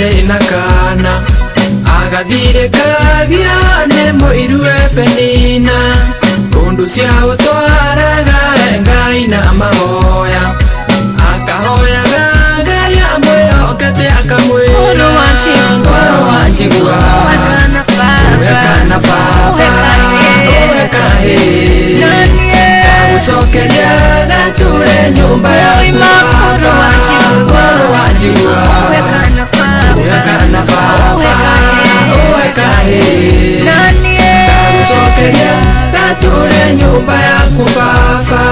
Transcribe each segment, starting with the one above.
ndari nakana agathire kagia nemo irue penina undu cia utwaraga Ngai na mahoya akahoyaga Ngai amwĩhokete akamwĩra ngoro wanjigua wekana baba wekahe ndagucokeria gature nyumba yaku ngoro wanjigua wekana baba wekahe ndagucokeria gature nyumba yaku baba.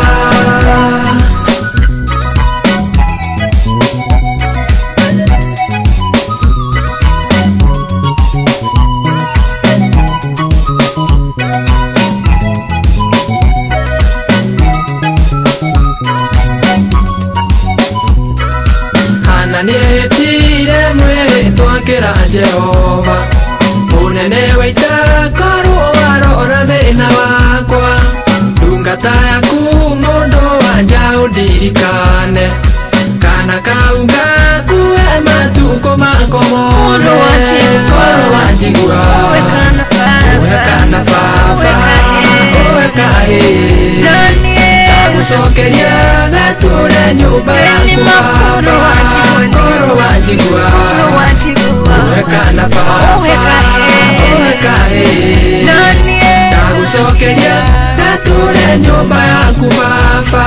Nĩhĩtire mwĩhĩtwa kĩra Jehova mũnene waita korwo warora thĩna wakwa ndungata yaku mũndũ wanja ũndirikane kana kau ngakuhe matukũ makwa mothe ngoro wanjigua wekana baba wekahe ndagucokeria gature nyumba yaku baba ngoro wanjigua wekana baba wekahe ndagucokeria gature nyumba yaku baba.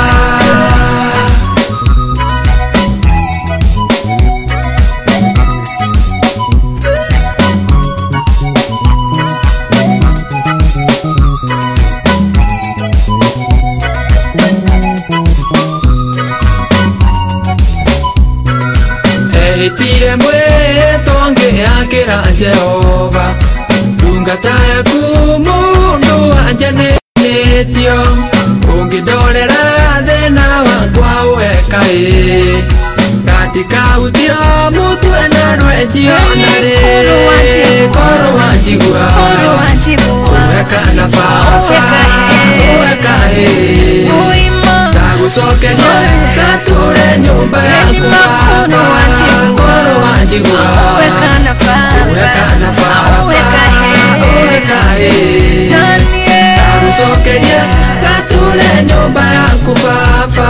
Ehĩtire mwĩhĩtwa ngĩakĩra Jehova ndungata yaku mũndũ wanja nĩhĩtio ũngĩndorera thĩna wakwa wekaĩ gatikahutio mũtwe na rwenjio narĩ ngoro wanjigua wekana baba wekaĩ ndagucokeria gature nyumba yaku baba ngoro wanjigua wekana baba wekaĩ ndagucokeria gature nyumba yaku baba.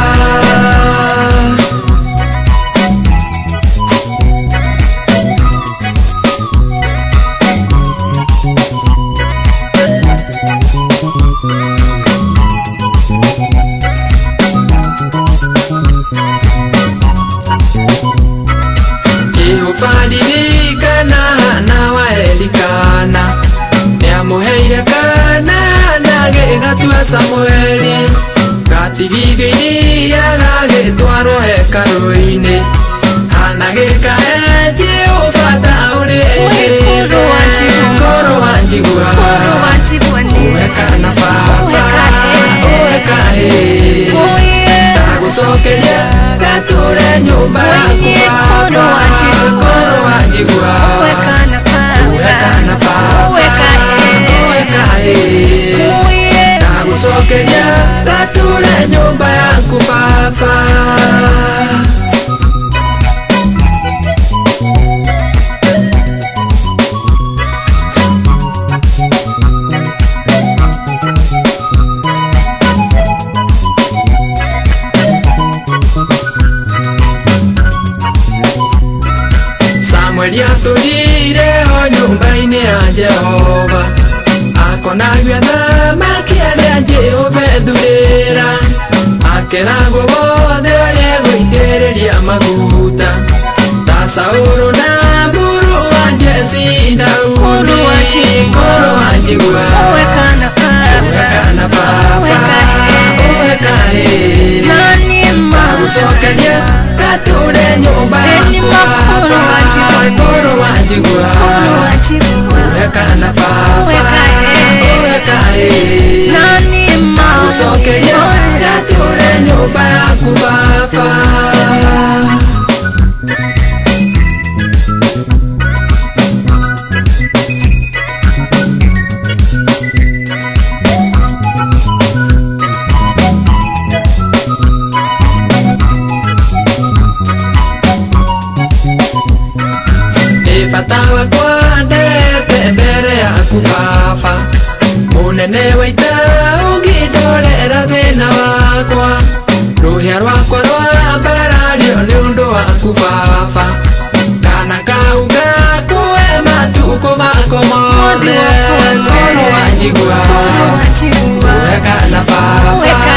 Fadirikana na waelikana niamuheire kana nagĩgatua Samueli gatigithĩiria gagĩtwarwo hekarũ-inĩ hana gĩkahe Jehova taũrĩ ngoro wanjigua wekana baba wekahe ndagucokeria gature nyumba yaku baba ngoro wanjigua wekana baba wekahe ndagucokeria gature nyumba yaku baba. Samueli atũrire ho nyumba-inĩ ya Jehova akonagio thamaki arĩa Jehova ethurĩra akeragwo wothe ũrĩa egũitĩrĩria maguta ta Saũlũ na mũrũ wa Jesi Daudi ngoro wanjigua wekana baba wekahe ndagucokeria gature nyumba yaku baba ngoro wanjigua wekana baba wekahe ndagucokeria gature nyumba yaku baba. munene waita ungindorera thina wakwa ruhia rwakwa rwa mbarario ni undu waku baba kana kauga kuwe matuko mako mothe ngoro wanjigua weka na baba